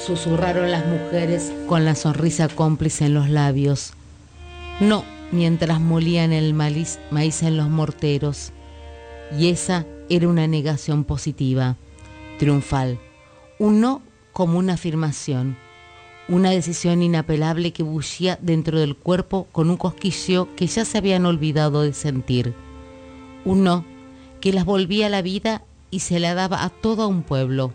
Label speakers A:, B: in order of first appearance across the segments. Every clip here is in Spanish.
A: susurraron las mujeres con la sonrisa cómplice en los labios. No, mientras molían el maíz en los morteros. Y esa era una negación positiva, triunfal. Un no como una afirmación, una decisión inapelable que bullía dentro del cuerpo con un cosquilleo que ya se habían olvidado de sentir. Un no que las volvía a la vida y se la daba a todo un pueblo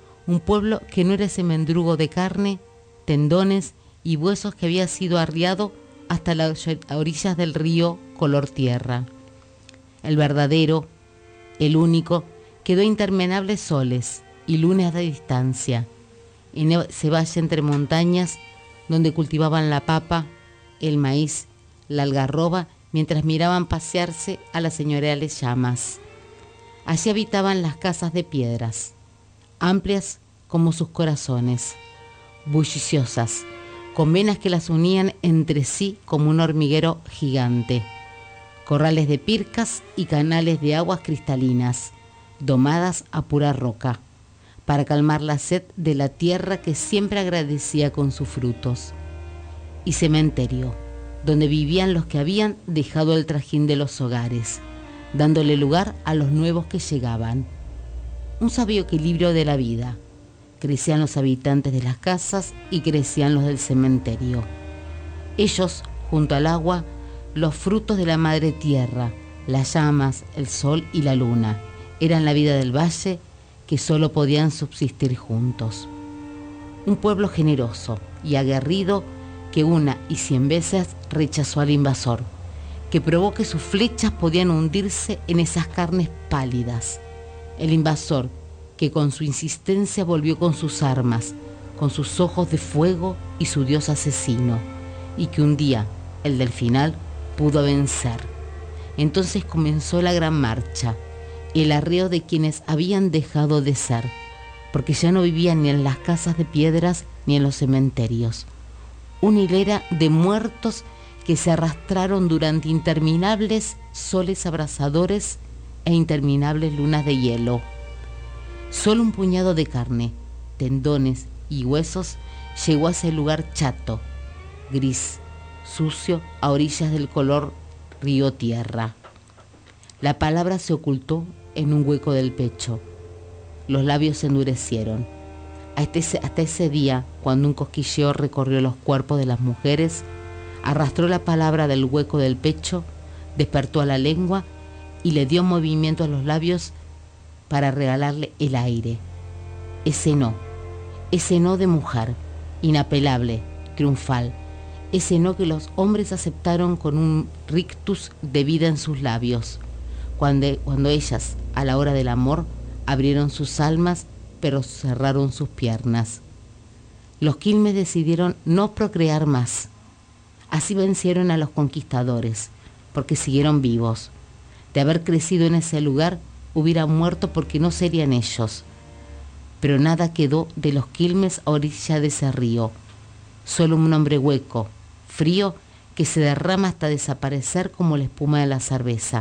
A: que no era ese mendrugo de carne, tendones y huesos que había sido arriado hasta las orillas del río color tierra. El verdadero, el único, quedó a interminables soles y lunas de distancia, en ese valle entre montañas donde cultivaban la papa, el maíz, la algarroba, mientras miraban pasearse a las señoriales llamas. Allí habitaban las casas de piedras, amplias como sus corazones, bulliciosas, con venas que las unían entre sí como un hormiguero gigante, corrales de pircas y canales de aguas cristalinas, domadas a pura roca, para calmar la sed de la tierra que siempre agradecía con sus frutos, y cementerio, donde vivían los que habían dejado el trajín de los hogares, dándole lugar a los nuevos que llegaban. Un sabio equilibrio de la vida. Crecían los habitantes de las casas y crecían los del cementerio. Ellos, junto al agua, los frutos de la madre tierra, las llamas, el sol y la luna, eran la vida del valle que solo podían subsistir juntos. Un pueblo generoso y aguerrido que 1 y 100 veces rechazó al invasor, que probó que sus flechas podían hundirse en esas carnes pálidas. El invasor que con su insistencia volvió con sus armas, con sus ojos de fuego y su dios asesino, y que un día, el del final, pudo vencer. Entonces comenzó la gran marcha, el arreo de quienes habían dejado de ser, porque ya no vivían ni en las casas de piedras ni en los cementerios. Una hilera de muertos que se arrastraron durante interminables soles abrasadores e interminables lunas de hielo. Solo un puñado de carne, tendones y huesos llegó a ese lugar chato, gris, sucio, a orillas del color río tierra. La palabra se ocultó en un hueco del pecho. Los labios se endurecieron. Hasta ese día, cuando un cosquilleo recorrió los cuerpos de las mujeres, arrastró la palabra del hueco del pecho, despertó a la lengua y le dio movimiento a los labios para regalarle el aire. Ese no de mujer, inapelable, triunfal, ese no que los hombres aceptaron con un rictus de vida en sus labios, cuando ellas, a la hora del amor, abrieron sus almas, pero cerraron sus piernas. Los Quilmes decidieron no procrear más. Así vencieron a los conquistadores, porque siguieron vivos. De haber crecido en ese lugar, hubieran muerto porque no serían ellos. Pero nada quedó de los Quilmes a orilla de ese río. Solo un hombre hueco, frío, que se derrama hasta desaparecer como la espuma de la cerveza.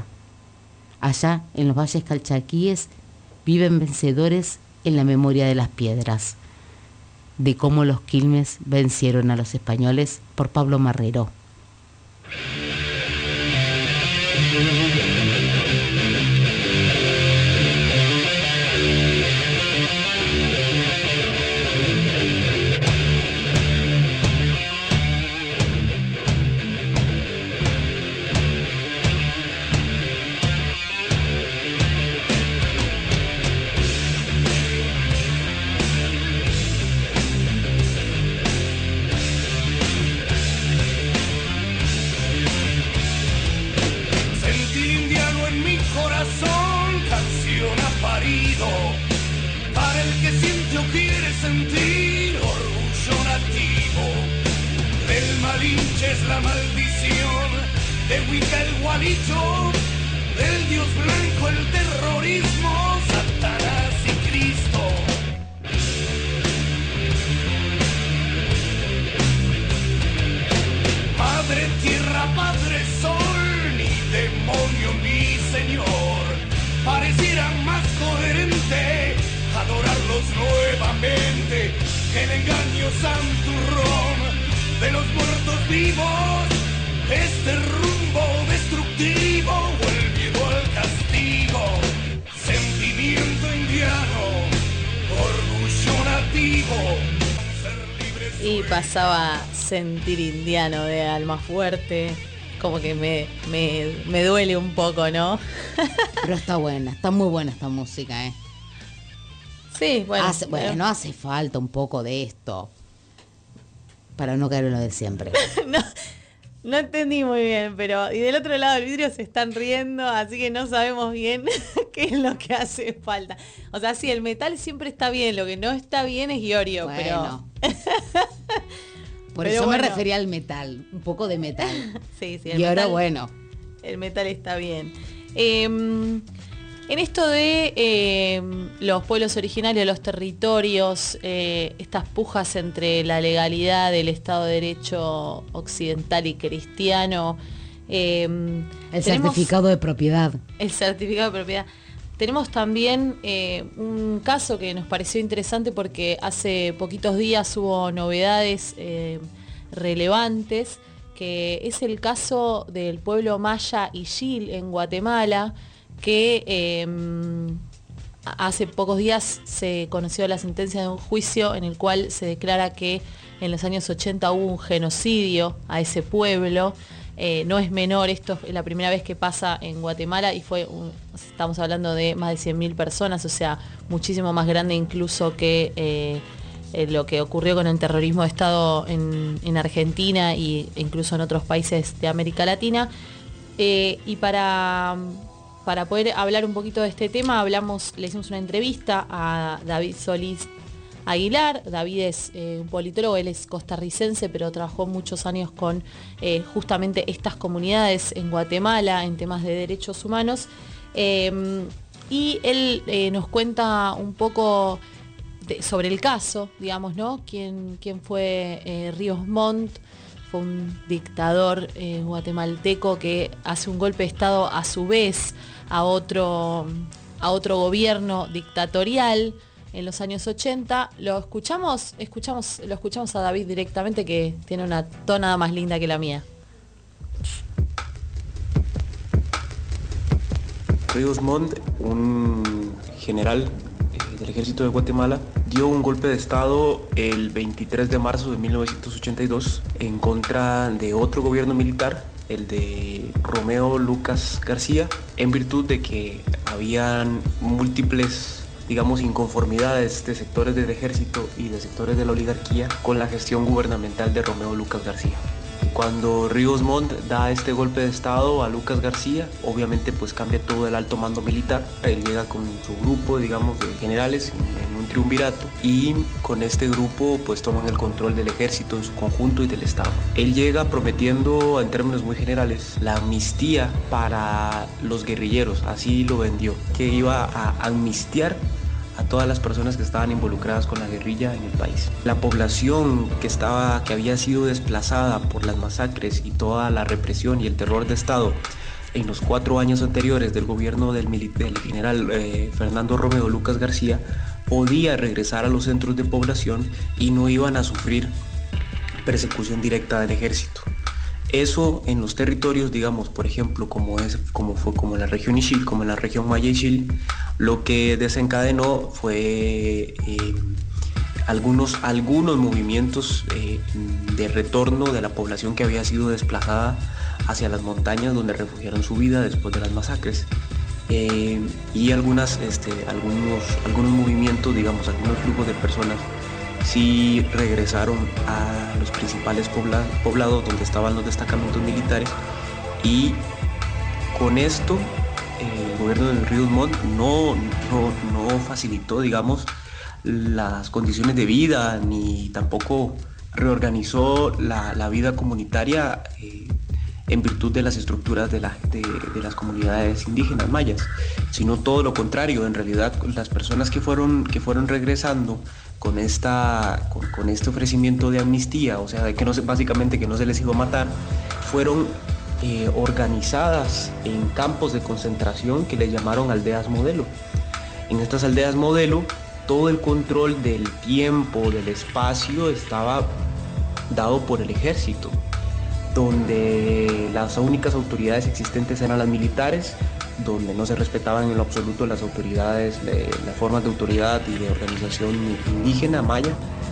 A: Allá, en los valles calchaquíes, viven vencedores en la memoria de las piedras, de cómo los Quilmes vencieron a los españoles, por Pablo Marrero.
B: Es la maldición de Wicca el gualicho, del dios blanco el terrorismo, Satanás y Cristo. Madre tierra, padre sol, ni demonio ni señor, pareciera más coherente adorarlos nuevamente que el engaño Espíritu Santurrón de los muertos vivos, este rumbo destructivo o el miedo al castigo, sentimiento indiano, orgullo nativo, ser libre.
C: Y pasaba Sentir Indiano de Almafuerte, como que me duele un poco, ¿no?
A: Pero está buena, está muy buena esta música, ¿eh?
C: Sí, bueno.
A: Hace falta un poco de esto para no caer en lo de siempre.
C: No entendí muy bien, pero... Y del otro lado del vidrio se están riendo, así que no sabemos bien qué es lo que hace falta. O sea, sí, el metal siempre está bien, lo que no está bien es Iorio,
A: bueno,
C: pero...
A: Por eso me refería al metal, un poco de metal.
C: Sí,
A: y ahora, bueno.
C: El metal está bien. En esto de los pueblos originarios, los territorios, estas pujas entre la legalidad del Estado de Derecho occidental y cristiano.
A: El certificado de propiedad.
C: El certificado de propiedad. Tenemos también un caso que nos pareció interesante porque hace poquitos días hubo novedades relevantes, que es el caso del pueblo maya Ixil en Guatemala, que hace pocos días se conoció la sentencia de un juicio en el cual se declara que en los años 80 hubo un genocidio a ese pueblo. No es menor, esto es la primera vez que pasa en Guatemala y estamos hablando de más de 100.000 personas, o sea, muchísimo más grande incluso que lo que ocurrió con el terrorismo de Estado en Argentina e incluso en otros países de América Latina. Y para poder hablar un poquito de este tema, le hicimos una entrevista a David Solís Aguilar. David es un politólogo, él es costarricense, pero trabajó muchos años con justamente estas comunidades en Guatemala en temas de derechos humanos. Y él nos cuenta un poco sobre el caso, digamos, ¿no? ¿Quién fue Ríos Montt? Fue un dictador guatemalteco que hace un golpe de Estado a su vez a otro gobierno dictatorial en los años 80. Lo escuchamos a David directamente, que tiene una tonada más linda que la mía.
D: Ríos Montt, un general del ejército de Guatemala, dio un golpe de Estado el 23 de marzo de 1982 en contra de otro gobierno militar, el de Romeo Lucas García, en virtud de que habían múltiples, digamos, inconformidades de sectores del ejército y de sectores de la oligarquía con la gestión gubernamental de Romeo Lucas García. Cuando Ríos Montt da este golpe de Estado a Lucas García, obviamente pues cambia todo el alto mando militar. Él llega con su grupo, digamos, de generales en un triunvirato, y con este grupo pues toman el control del ejército en su conjunto y del Estado. Él llega prometiendo, en términos muy generales, la amnistía para los guerrilleros, así lo vendió, que iba a amnistiar a todas las personas que estaban involucradas con la guerrilla en el país. La población que había sido desplazada por las masacres y toda la represión y el terror de Estado en los 4 años anteriores del gobierno del general Fernando Romeo Lucas García, podía regresar a los centros de población y no iban a sufrir persecución directa del ejército. Eso en los territorios, digamos, por ejemplo, como la región Ixil, como en la región Maya Ixil, lo que desencadenó fue algunos movimientos de retorno de la población que había sido desplazada hacia las montañas, donde refugiaron su vida después de las masacres. Y algunos movimientos, digamos, algunos grupos de personas sí regresaron a los principales poblados donde estaban los destacamentos militares, y con esto el gobierno de Ríos Montt no facilitó, digamos, las condiciones de vida, ni tampoco reorganizó la vida comunitaria en virtud de las estructuras de las comunidades indígenas mayas, sino todo lo contrario. En realidad, las personas que fueron regresando con este ofrecimiento de amnistía, o sea, de que básicamente que no se les iba a matar, fueron organizadas en campos de concentración que le llamaron aldeas modelo. En estas aldeas modelo todo el control del tiempo, del espacio, estaba dado por el ejército, donde las únicas autoridades existentes eran las militares, donde no se respetaban en lo absoluto las autoridades, las formas de autoridad y de organización indígena maya.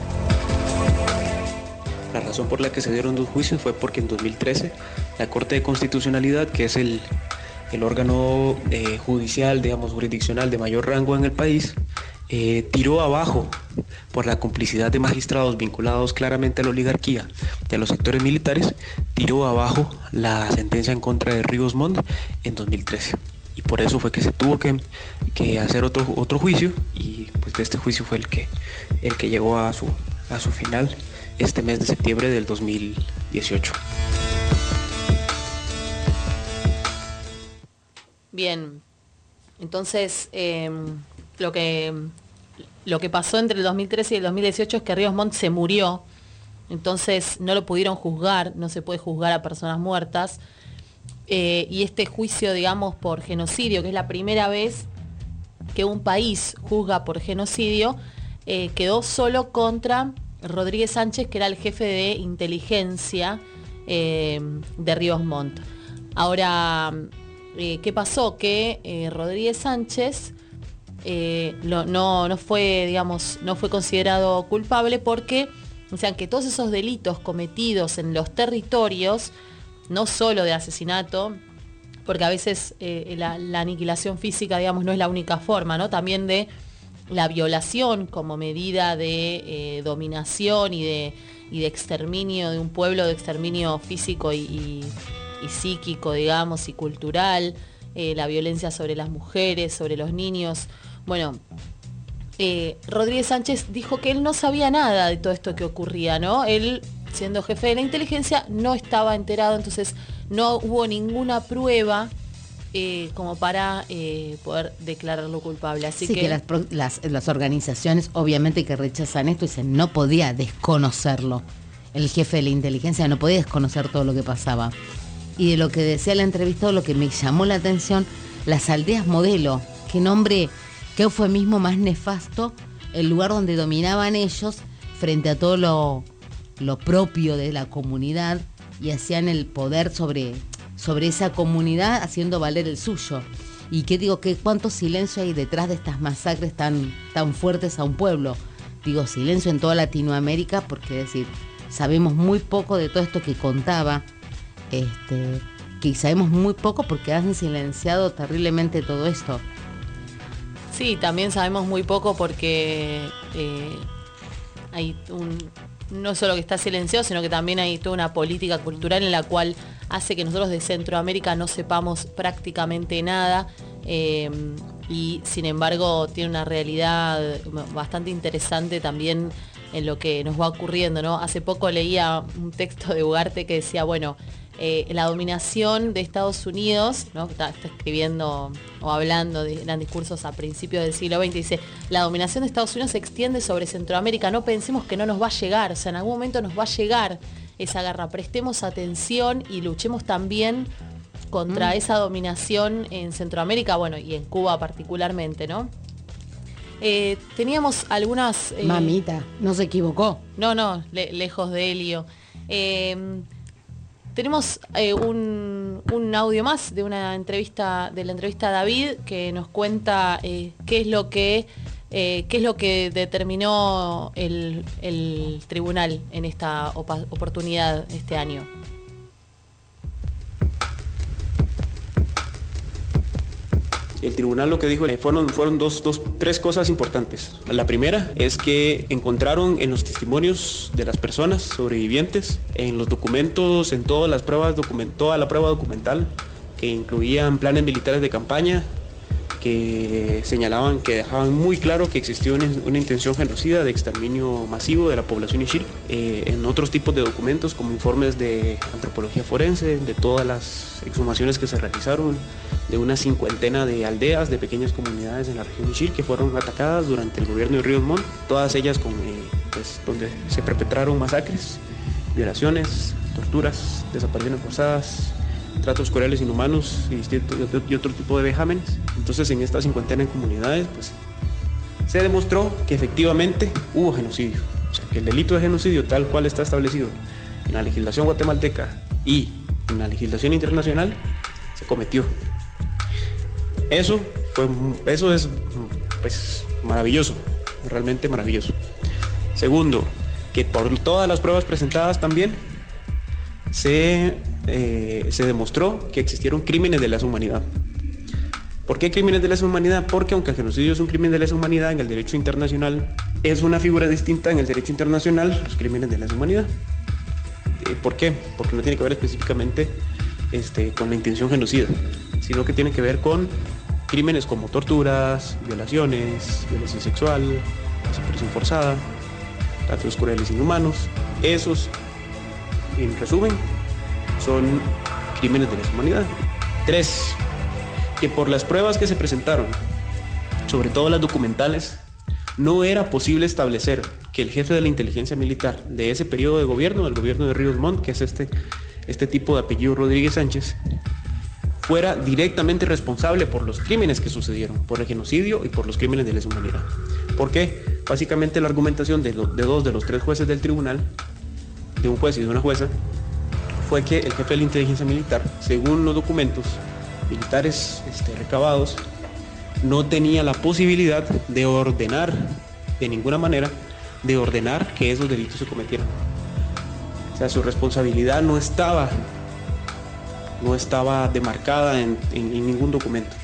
D: La razón por la que se dieron 2 juicios fue porque en 2013 la Corte de Constitucionalidad, que es el órgano judicial, digamos, jurisdiccional de mayor rango en el país, tiró abajo, por la complicidad de magistrados vinculados claramente a la oligarquía y a los sectores militares, tiró abajo la sentencia en contra de Ríos Montt en 2013. Y por eso fue que se tuvo que hacer otro juicio, y pues de este juicio fue el que llegó a su final este mes de septiembre del 2018.
C: Bien, entonces lo que pasó entre el 2013 y el 2018 es que Ríos Montt se murió, entonces no lo pudieron juzgar, no se puede juzgar a personas muertas, y este juicio, digamos, por genocidio, que es la primera vez que un país juzga por genocidio, quedó solo contra Rodríguez Sánchez, que era el jefe de inteligencia de Ríos Montt. Ahora, ¿qué pasó? Que Rodríguez Sánchez no fue, digamos, no fue considerado culpable porque, o sea, que todos esos delitos cometidos en los territorios, no solo de asesinato, porque a veces la aniquilación física, digamos, no es la única forma, ¿no? También de la violación como medida de dominación y de exterminio de un pueblo, de exterminio físico y psíquico, digamos, y cultural, la violencia sobre las mujeres, sobre los niños. Bueno, Rodríguez Sánchez dijo que él no sabía nada de todo esto que ocurría, ¿no? Él, siendo jefe de la inteligencia, no estaba enterado, entonces no hubo ninguna prueba como para poder declararlo culpable. Así
A: sí, que las organizaciones obviamente que rechazan esto dicen no podía desconocerlo. El jefe de la inteligencia no podía desconocer todo lo que pasaba. Y de lo que decía el entrevistado, lo que me llamó la atención, las aldeas modelo, qué nombre, qué eufemismo más nefasto, el lugar donde dominaban ellos frente a todo lo propio de la comunidad y hacían el poder sobre esa comunidad haciendo valer el suyo. Y qué digo, que cuánto silencio hay detrás de estas masacres tan fuertes a un pueblo. Digo, silencio en toda Latinoamérica, porque es decir, sabemos muy poco de todo esto que contaba, que sabemos muy poco porque han silenciado terriblemente todo esto.
C: Sí, también sabemos muy poco porque hay no solo que está silenciado, sino que también hay toda una política cultural en la cual hace que nosotros de Centroamérica no sepamos prácticamente nada, y sin embargo tiene una realidad bastante interesante también en lo que nos va ocurriendo, ¿no? Hace poco leía un texto de Ugarte que decía, bueno, la dominación de Estados Unidos, ¿no? Está escribiendo o hablando, eran discursos a principios del siglo XX, dice, la dominación de Estados Unidos se extiende sobre Centroamérica, no pensemos que no nos va a llegar, o sea, en algún momento nos va a llegar esa guerra, prestemos atención y luchemos también contra esa dominación en Centroamérica, bueno, y en Cuba particularmente, ¿no? Teníamos algunas...
A: Mamita, no se equivocó.
C: No, lejos de Helio. Tenemos un audio más de la entrevista a David, que nos cuenta qué es lo que determinó el tribunal en esta oportunidad este año.
D: El tribunal lo que dijo fueron tres cosas importantes. La primera es que encontraron en los testimonios de las personas sobrevivientes, en los documentos, en todas las pruebas, toda la prueba documental, que incluían planes militares de campaña, que señalaban, que dejaban muy claro que existió una intención genocida de exterminio masivo de la población ixil, en otros tipos de documentos como informes de antropología forense, de todas las exhumaciones que se realizaron, de una 50 de aldeas, de pequeñas comunidades en la región ixil que fueron atacadas durante el gobierno de Ríos Montt, todas ellas donde se perpetraron masacres, violaciones, torturas, desapariciones forzadas, tratos crueles, inhumanos y otro tipo de vejámenes. Entonces en esta 50 de comunidades pues, se demostró que efectivamente hubo genocidio. O sea, que el delito de genocidio tal cual está establecido en la legislación guatemalteca y en la legislación internacional se cometió. Eso es pues maravilloso, realmente maravilloso. Segundo, que por todas las pruebas presentadas también se demostró que existieron crímenes de lesa humanidad. ¿Por qué crímenes de lesa humanidad? Porque aunque el genocidio es un crimen de lesa humanidad en el derecho internacional, es una figura distinta en el derecho internacional los crímenes de lesa humanidad. ¿Por qué? Porque no tiene que ver específicamente con la intención genocida, sino que tiene que ver con crímenes como torturas, violaciones, violencia sexual, desaparición forzada, tratos crueles e inhumanos. Esos, en resumen, son crímenes de lesa humanidad. 3. Que por las pruebas que se presentaron, sobre todo las documentales, no era posible establecer que el jefe de la inteligencia militar de ese periodo de gobierno, del gobierno de Ríos Montt, que es este tipo de apellido Rodríguez Sánchez, fuera directamente responsable por los crímenes que sucedieron, por el genocidio y por los crímenes de lesa humanidad. ¿Por qué? Básicamente la argumentación de dos de los tres jueces del tribunal, de un juez y de una jueza, fue que el jefe de la inteligencia militar, según los documentos militares recabados, no tenía la posibilidad de ordenar, de ninguna manera, de ordenar que esos delitos se cometieran. O sea, su responsabilidad no estaba demarcada en ningún documento.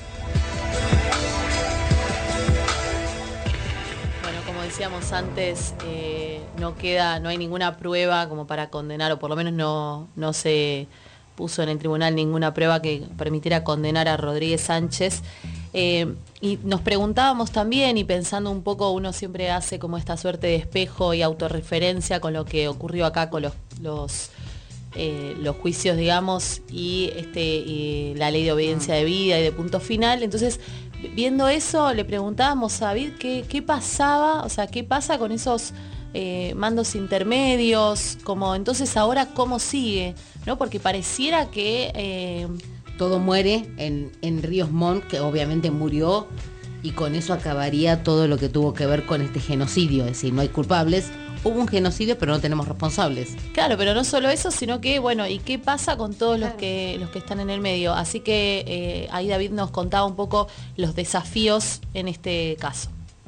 C: Bueno, como decíamos antes, no hay ninguna prueba como para condenar, o por lo menos no se puso en el tribunal ninguna prueba que permitiera condenar a Rodríguez Sánchez. Y nos preguntábamos también, y pensando un poco, uno siempre hace como esta suerte de espejo y autorreferencia con lo que ocurrió acá con los juicios, digamos, y la ley de obediencia de vida y de punto final. Entonces, viendo eso, le preguntábamos a David qué pasaba, o sea, qué pasa con esos mandos intermedios, como entonces ahora cómo sigue, ¿no? Porque pareciera que
A: todo muere en Ríos Montt, que obviamente murió, y con eso acabaría todo lo que tuvo que ver con este genocidio. Es decir, no hay culpables, hubo un genocidio, pero no tenemos responsables.
C: Claro, pero no solo eso, sino que, bueno, ¿y qué pasa con todos los que están en el medio? Así que ahí David nos contaba un poco los desafíos en este caso.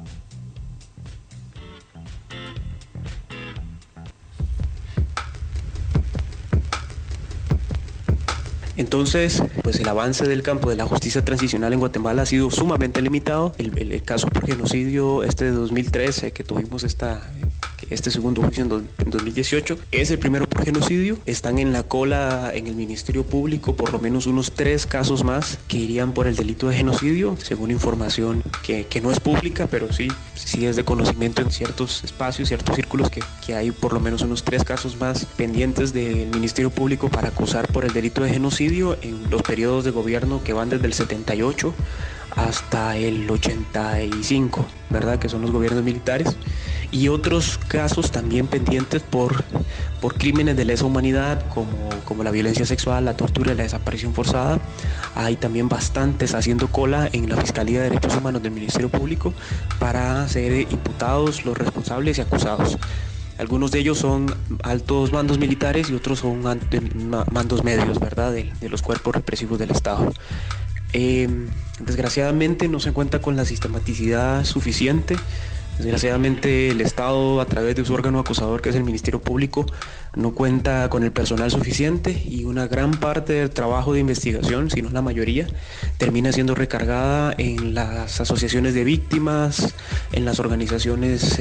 D: Entonces, pues el avance del campo de la justicia transicional en Guatemala ha sido sumamente limitado. El caso por genocidio de 2013, que tuvimos este segundo juicio en 2018, es el primero por genocidio. Están en la cola en el Ministerio Público por lo menos unos 3 casos más que irían por el delito de genocidio, según información que no es pública, pero sí es de conocimiento en ciertos espacios, ciertos círculos, que hay por lo menos unos 3 casos más pendientes del Ministerio Público para acusar por el delito de genocidio en los periodos de gobierno que van desde el 78 hasta el 85, ¿verdad? Que son los gobiernos militares, y otros casos también pendientes por crímenes de lesa humanidad como la violencia sexual, la tortura y la desaparición forzada. Hay también bastantes haciendo cola en la Fiscalía de Derechos Humanos del Ministerio Público para ser imputados los responsables y acusados. Algunos de ellos son altos mandos militares y otros son mandos medios, ¿verdad? De los cuerpos represivos del Estado. Desgraciadamente no se cuenta con la sistematicidad suficiente. Desgraciadamente el Estado, a través de su órgano acusador, que es el Ministerio Público, no cuenta con el personal suficiente, y una gran parte del trabajo de investigación, si no la mayoría, termina siendo recargada en las asociaciones de víctimas, en las organizaciones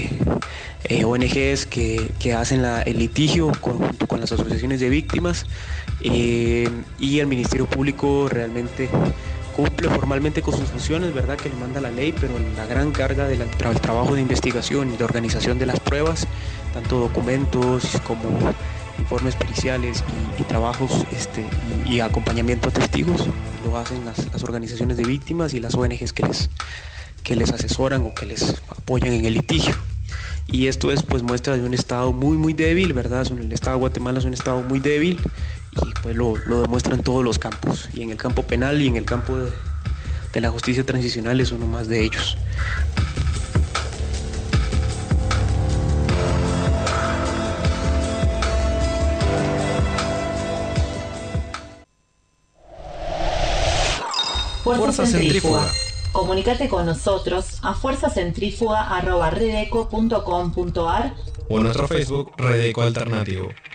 D: ONGs que hacen el litigio junto con las asociaciones de víctimas, y el Ministerio Público realmente cumple formalmente con sus funciones, ¿verdad?, que le manda la ley, pero la gran carga del trabajo de investigación y de organización de las pruebas, tanto documentos como informes periciales y trabajos y acompañamiento a testigos, lo hacen las organizaciones de víctimas y las ONGs que les asesoran o que les apoyan en el litigio. Y esto es pues muestra de un Estado muy muy débil, ¿verdad? El Estado de Guatemala es un Estado muy débil, y pues lo demuestra en todos los campos, y en el campo penal y en el campo de la justicia transicional es uno más de ellos.
E: Fuerza Centrífuga.
F: Comunicate con nosotros a fuerzacentrífuga@redeco.com.ar
E: o en nuestro Facebook Redeco Alternativo.